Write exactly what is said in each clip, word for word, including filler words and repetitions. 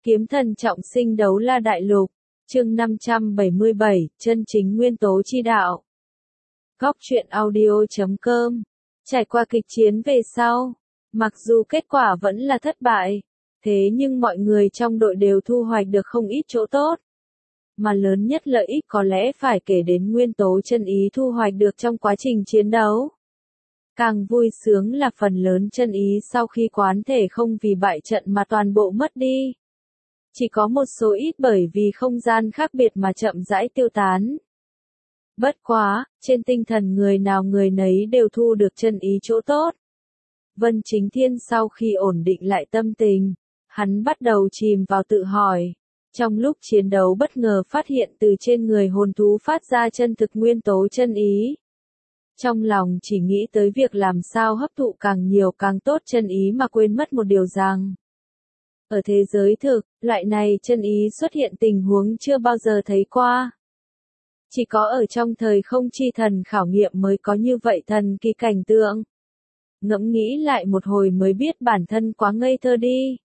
Kiếm thần trọng sinh đấu la đại lục, chương năm trăm bảy mươi bảy, chân chính nguyên tố chi đạo. Góc truyện audio chấm com. Trải qua kịch chiến về sau, mặc dù kết quả vẫn là thất bại, thế nhưng mọi người trong đội đều thu hoạch được không ít chỗ tốt. Mà lớn nhất lợi ích có lẽ phải kể đến nguyên tố chân ý thu hoạch được trong quá trình chiến đấu. Càng vui sướng là phần lớn chân ý sau khi quán thể không vì bại trận mà toàn bộ mất đi. Chỉ có một số ít bởi vì không gian khác biệt mà chậm rãi tiêu tán. Bất quá, trên tinh thần người nào người nấy đều thu được chân ý chỗ tốt. Vân Chính Thiên sau khi ổn định lại tâm tình, hắn bắt đầu chìm vào tự hỏi. Trong lúc chiến đấu bất ngờ phát hiện từ trên người hồn thú phát ra chân thực nguyên tố chân ý. Trong lòng chỉ nghĩ tới việc làm sao hấp thụ càng nhiều càng tốt chân ý mà quên mất một điều rằng. Ở thế giới thực, loại này chân ý xuất hiện tình huống chưa bao giờ thấy qua. Chỉ có ở trong thời không chi thần khảo nghiệm mới có như vậy thần kỳ cảnh tượng. Ngẫm nghĩ lại một hồi mới biết bản thân quá ngây thơ đi.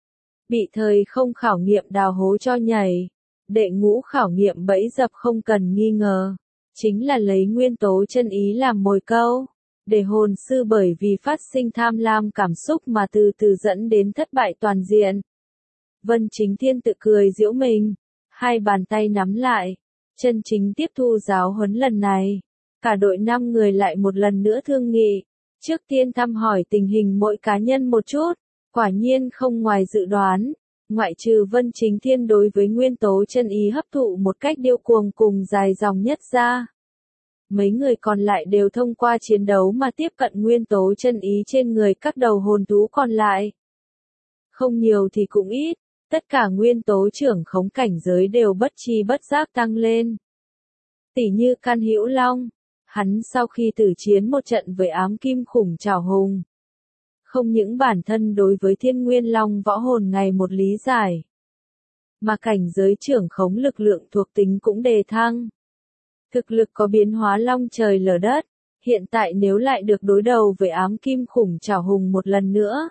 Bị thời không khảo nghiệm đào hố cho nhảy. Đệ ngũ khảo nghiệm bẫy dập không cần nghi ngờ. Chính là lấy nguyên tố chân ý làm mồi câu. Để hồn sư bởi vì phát sinh tham lam cảm xúc mà từ từ dẫn đến thất bại toàn diện. Vân Chính Thiên tự cười giễu mình. Hai bàn tay nắm lại. Chân chính tiếp thu giáo huấn lần này. Cả đội năm người lại một lần nữa thương nghị. Trước tiên thăm hỏi tình hình mỗi cá nhân một chút. Quả nhiên không ngoài dự đoán. Ngoại trừ Vân Chính Thiên đối với nguyên tố chân ý hấp thụ một cách điêu cuồng cùng dài dòng nhất ra. Mấy người còn lại đều thông qua chiến đấu mà tiếp cận nguyên tố chân ý trên người các đầu hồn thú còn lại. Không nhiều thì cũng ít, tất cả nguyên tố trưởng khống cảnh giới đều bất chi bất giác tăng lên. Tỉ như Can Hữu Long, hắn sau khi tử chiến một trận với ám kim khủng trảo hùng. Không những bản thân đối với thiên nguyên long võ hồn ngày một lý giải, mà cảnh giới trưởng khống lực lượng thuộc tính cũng đề thăng. Thực lực có biến hóa long trời lở đất, hiện tại nếu lại được đối đầu với ám kim khủng trảo hùng một lần nữa.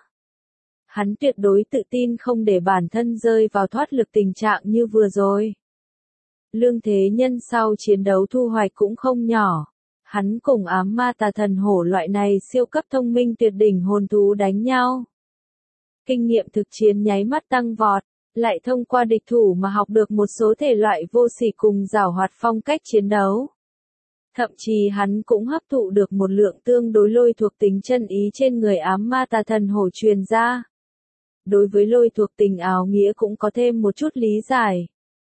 Hắn tuyệt đối tự tin không để bản thân rơi vào thoát lực tình trạng như vừa rồi. Lương Thế Nhân sau chiến đấu thu hoạch cũng không nhỏ. Hắn cùng ám ma tà thần hổ loại này siêu cấp thông minh tuyệt đỉnh hồn thú đánh nhau. Kinh nghiệm thực chiến nháy mắt tăng vọt, lại thông qua địch thủ mà học được một số thể loại vô sỉ cùng giảo hoạt phong cách chiến đấu. Thậm chí hắn cũng hấp thụ được một lượng tương đối lôi thuộc tính chân ý trên người ám ma tà thần hổ truyền ra. Đối với lôi thuộc tính áo nghĩa cũng có thêm một chút lý giải.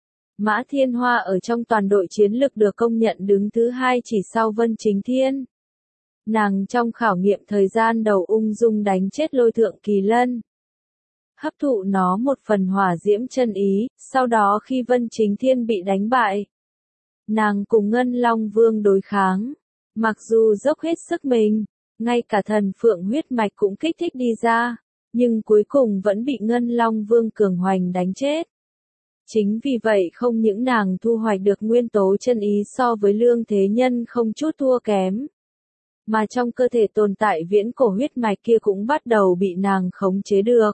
Mã Thiên Hoa ở trong toàn đội chiến lực được công nhận đứng thứ hai chỉ sau Vân Chính Thiên. Nàng trong khảo nghiệm thời gian đầu ung dung đánh chết lôi thượng kỳ lân. Hấp thụ nó một phần hỏa diễm chân ý, sau đó khi Vân Chính Thiên bị đánh bại. Nàng cùng Ngân Long Vương đối kháng. Mặc dù dốc hết sức mình, ngay cả thần phượng huyết mạch cũng kích thích đi ra, nhưng cuối cùng vẫn bị Ngân Long Vương cường hoành đánh chết. Chính vì vậy không những nàng thu hoạch được nguyên tố chân ý so với Lương Thế Nhân không chút thua kém. Mà trong cơ thể tồn tại viễn cổ huyết mạch kia cũng bắt đầu bị nàng khống chế được.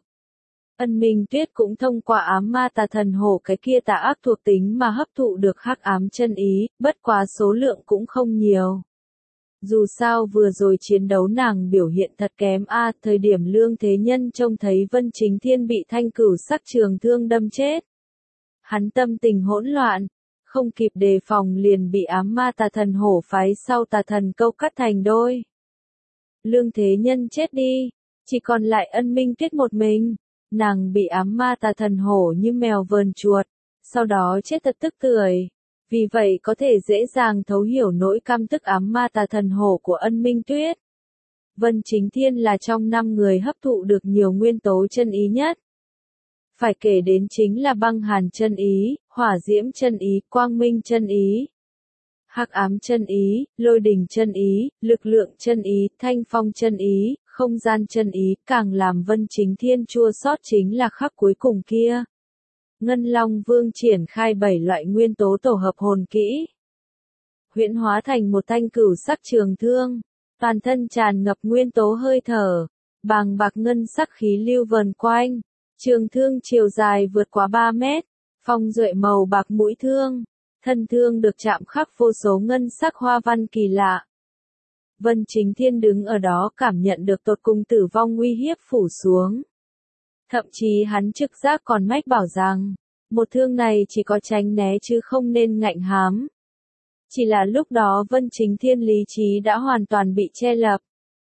Ân Minh Tuyết cũng thông qua ám ma tà thần hổ cái kia tà ác thuộc tính mà hấp thụ được hắc ám chân ý, bất quá số lượng cũng không nhiều. Dù sao vừa rồi chiến đấu nàng biểu hiện thật kém a, thời điểm Lương Thế Nhân trông thấy Vân Chính Thiên bị thanh cửu sắc trường thương đâm chết. Hắn tâm tình hỗn loạn, không kịp đề phòng liền bị ám ma tà thần hổ phái sau tà thần câu cắt thành đôi. Lương Thế Nhân chết đi, chỉ còn lại Ân Minh Tuyết một mình, nàng bị ám ma tà thần hổ như mèo vờn chuột, sau đó chết thật tức tưởi. Vì vậy có thể dễ dàng thấu hiểu nỗi căm tức ám ma tà thần hổ của Ân Minh Tuyết. Vân Chính Thiên là trong năm người hấp thụ được nhiều nguyên tố chân ý nhất. Phải kể đến chính là băng hàn chân ý, hỏa diễm chân ý, quang minh chân ý, hắc ám chân ý, lôi đình chân ý, lực lượng chân ý, thanh phong chân ý, không gian chân ý, càng làm Vân Chính Thiên chua xót chính là khắc cuối cùng kia. Ngân Long Vương triển khai bảy loại nguyên tố tổ hợp hồn kỹ, huyễn hóa thành một thanh cửu sắc trường thương, toàn thân tràn ngập nguyên tố hơi thở, bàng bạc ngân sắc khí lưu vần quanh. Trường thương chiều dài vượt quá ba mét, phong duệ màu bạc mũi thương, thân thương được chạm khắc vô số ngân sắc hoa văn kỳ lạ. Vân Chính Thiên đứng ở đó cảm nhận được tột cùng tử vong uy hiếp phủ xuống. Thậm chí hắn trực giác còn mách bảo rằng, một thương này chỉ có tránh né chứ không nên ngạnh hám. Chỉ là lúc đó Vân Chính Thiên lý trí đã hoàn toàn bị che lập.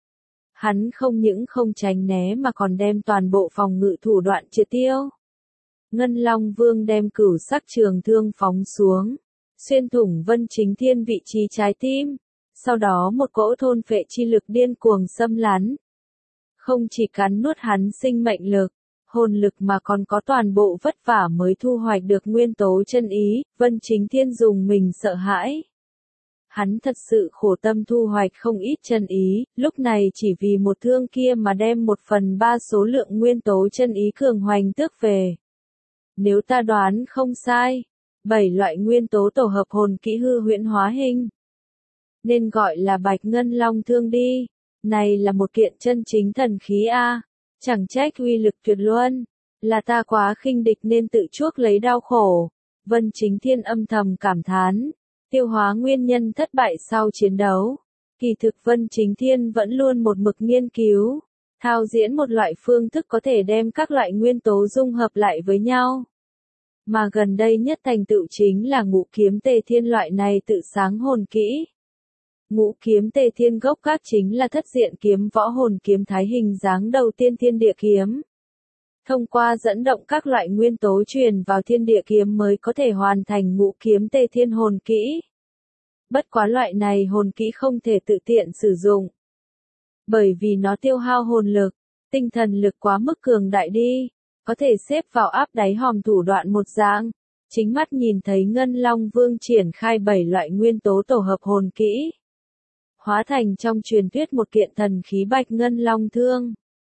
Hắn không những không tránh né mà còn đem toàn bộ phòng ngự thủ đoạn triệt tiêu. Ngân Long Vương đem cửu sắc trường thương phóng xuống, xuyên thủng Vân Chính Thiên vị trí trái tim. Sau đó một cỗ thôn phệ chi lực điên cuồng xâm lấn. Không chỉ cắn nuốt hắn sinh mệnh lực, hồn lực mà còn có toàn bộ vất vả mới thu hoạch được nguyên tố chân ý, Vân Chính Thiên dùng mình sợ hãi. Hắn thật sự khổ tâm thu hoạch không ít chân ý, lúc này chỉ vì một thương kia mà đem một phần ba số lượng nguyên tố chân ý cường hoành tước về. Nếu ta đoán không sai, bảy loại nguyên tố tổ hợp hồn kỹ hư huyễn hóa hình. Nên gọi là Bạch Ngân Long thương đi, này là một kiện chân chính thần khí a, chẳng trách uy lực tuyệt luân, là ta quá khinh địch nên tự chuốc lấy đau khổ. Vân Chính Thiên âm thầm cảm thán, tiêu hóa nguyên nhân thất bại sau chiến đấu. Kỳ thực Vân Chính Thiên vẫn luôn một mực nghiên cứu, thao diễn một loại phương thức có thể đem các loại nguyên tố dung hợp lại với nhau. Mà gần đây nhất thành tựu chính là ngũ kiếm tề thiên loại này tự sáng hồn kỹ. Ngũ kiếm tề thiên gốc gác chính là thất diện kiếm võ hồn kiếm thái hình dáng đầu tiên thiên địa kiếm. Thông qua dẫn động các loại nguyên tố truyền vào thiên địa kiếm mới có thể hoàn thành ngũ kiếm tề thiên hồn kỹ. Bất quá loại này hồn kỹ không thể tự tiện sử dụng. Bởi vì nó tiêu hao hồn lực, tinh thần lực quá mức cường đại đi, có thể xếp vào áp đáy hòm thủ đoạn một dạng. Chính mắt nhìn thấy Ngân Long Vương triển khai bảy loại nguyên tố tổ hợp hồn kỹ. Hóa thành trong truyền thuyết một kiện thần khí Bạch Ngân Long thương.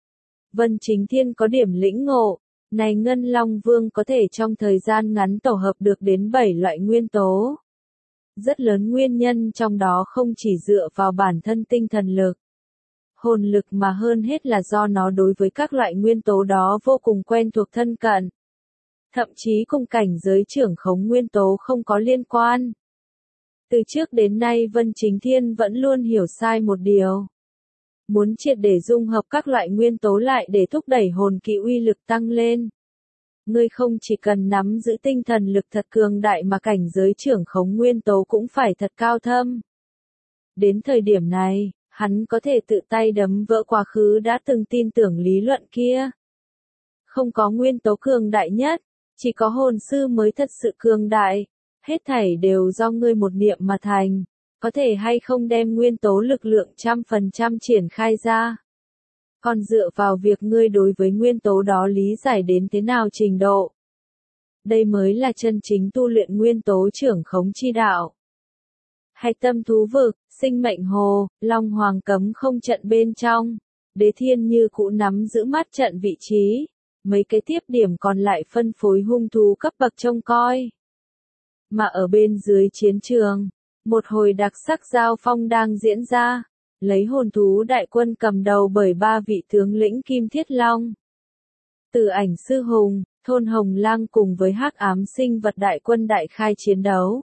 Vân Chính Thiên có điểm lĩnh ngộ, này Ngân Long Vương có thể trong thời gian ngắn tổ hợp được đến bảy loại nguyên tố. Rất lớn nguyên nhân trong đó không chỉ dựa vào bản thân tinh thần lực, hồn lực mà hơn hết là do nó đối với các loại nguyên tố đó vô cùng quen thuộc thân cận. Thậm chí cùng cảnh giới trưởng khống nguyên tố không có liên quan. Từ trước đến nay Vân Chính Thiên vẫn luôn hiểu sai một điều. Muốn triệt để dung hợp các loại nguyên tố lại để thúc đẩy hồn kỹ uy lực tăng lên. Ngươi không chỉ cần nắm giữ tinh thần lực thật cường đại mà cảnh giới trưởng khống nguyên tố cũng phải thật cao thâm. Đến thời điểm này, hắn có thể tự tay đấm vỡ quá khứ đã từng tin tưởng lý luận kia. Không có nguyên tố cường đại nhất, chỉ có hồn sư mới thật sự cường đại. Hết thảy đều do ngươi một niệm mà thành, có thể hay không đem nguyên tố lực lượng trăm phần trăm triển khai ra. Còn dựa vào việc ngươi đối với nguyên tố đó lý giải đến thế nào trình độ. Đây mới là chân chính tu luyện nguyên tố trưởng khống chi đạo. Hạch tâm thú vực, sinh mệnh hồ, Long Hoàng cấm không trận bên trong. Đế Thiên như cũ nắm giữ mắt trận vị trí. Mấy cái tiếp điểm còn lại phân phối hung thú cấp bậc trông coi. Mà ở bên dưới chiến trường, một hồi đặc sắc giao phong đang diễn ra, lấy hồn thú đại quân cầm đầu bởi ba vị tướng lĩnh Kim Thiết Long. Từ Ảnh Sư Hùng, Thôn Hồng Lang cùng với hắc ám sinh vật đại quân đại khai chiến đấu.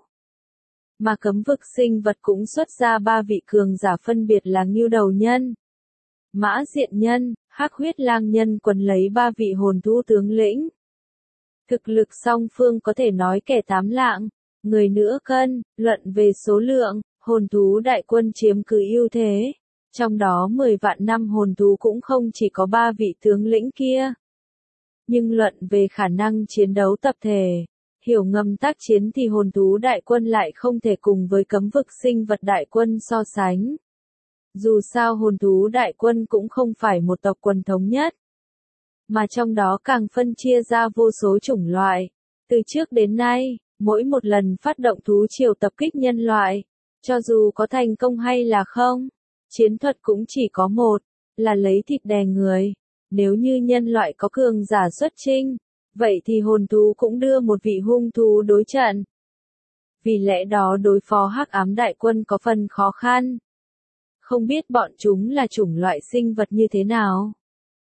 Mà cấm vực sinh vật cũng xuất ra ba vị cường giả phân biệt là Ngưu Đầu Nhân, Mã Diện Nhân, Hắc Huyết Lang Nhân quần lấy ba vị hồn thú tướng lĩnh. Thực lực song phương có thể nói kẻ tám lạng, người nửa cân, luận về số lượng, hồn thú đại quân chiếm cứ ưu thế. Trong đó mười vạn năm hồn thú cũng không chỉ có ba vị tướng lĩnh kia. Nhưng luận về khả năng chiến đấu tập thể, hiểu ngầm tác chiến thì hồn thú đại quân lại không thể cùng với cấm vực sinh vật đại quân so sánh. Dù sao hồn thú đại quân cũng không phải một tộc quần thống nhất, mà trong đó càng phân chia ra vô số chủng loại. Từ trước đến nay, mỗi một lần phát động thú triều tập kích nhân loại, cho dù có thành công hay là không, chiến thuật cũng chỉ có một, là lấy thịt đè người. Nếu như nhân loại có cường giả xuất chinh, vậy thì hồn thú cũng đưa một vị hung thú đối trận. Vì lẽ đó đối phó hắc ám đại quân có phần khó khăn. Không biết bọn chúng là chủng loại sinh vật như thế nào.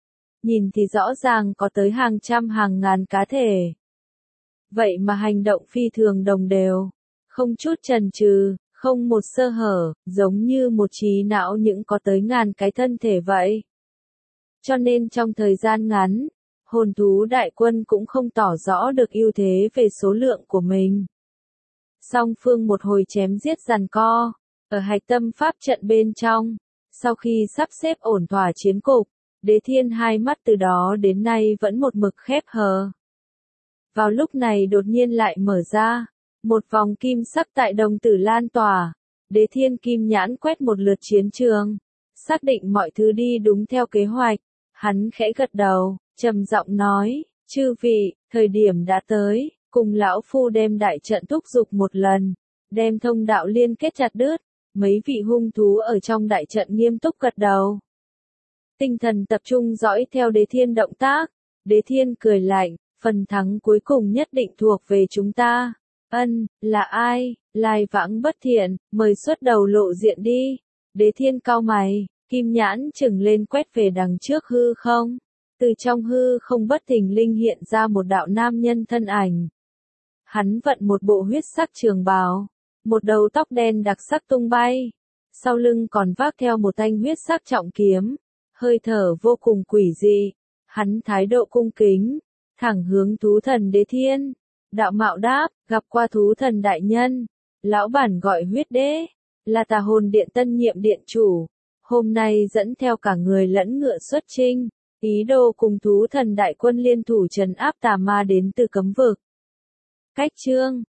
nhìn thì rõ ràng có tới hàng trăm hàng ngàn cá thể. Vậy mà hành động phi thường đồng đều, không chút chần chừ, không một sơ hở, giống như một trí não những có tới ngàn cái thân thể vậy. Cho nên trong thời gian ngắn, hồn thú đại quân cũng không tỏ rõ được ưu thế về số lượng của mình. Song phương một hồi chém giết giằng co, ở hạch tâm pháp trận bên trong, sau khi sắp xếp ổn thỏa chiến cục, Đế Thiên hai mắt từ đó đến nay vẫn một mực khép hờ. Vào lúc này đột nhiên lại mở ra, một vòng kim sắc tại đồng tử lan tỏa, Đế Thiên kim nhãn quét một lượt chiến trường, xác định mọi thứ đi đúng theo kế hoạch, hắn khẽ gật đầu, trầm giọng nói, chư vị, thời điểm đã tới, cùng lão phu đem đại trận thúc giục một lần, đem thông đạo liên kết chặt đứt, mấy vị hung thú ở trong đại trận nghiêm túc gật đầu. Tinh thần tập trung dõi theo Đế Thiên động tác, Đế Thiên cười lạnh, phần thắng cuối cùng nhất định thuộc về chúng ta. Ân, là ai? Lai Vãng Bất Thiện, mời xuất đầu lộ diện đi. Đế Thiên cau mày, kim nhãn chừng lên quét về đằng trước hư không. Từ trong hư không bất thình linh hiện ra một đạo nam nhân thân ảnh. Hắn vận một bộ huyết sắc trường bào, một đầu tóc đen đặc sắc tung bay, sau lưng còn vác theo một thanh huyết sắc trọng kiếm, hơi thở vô cùng quỷ dị. Hắn thái độ cung kính, thẳng hướng thú thần Đế Thiên. Đạo mạo đáp, gặp qua thú thần đại nhân, lão bản gọi huyết đế, là Tà Hồn Điện tân nhiệm điện chủ, hôm nay dẫn theo cả người lẫn ngựa xuất chinh, ý đồ cùng thú thần đại quân liên thủ trấn áp tà ma đến từ cấm vực. Cách chương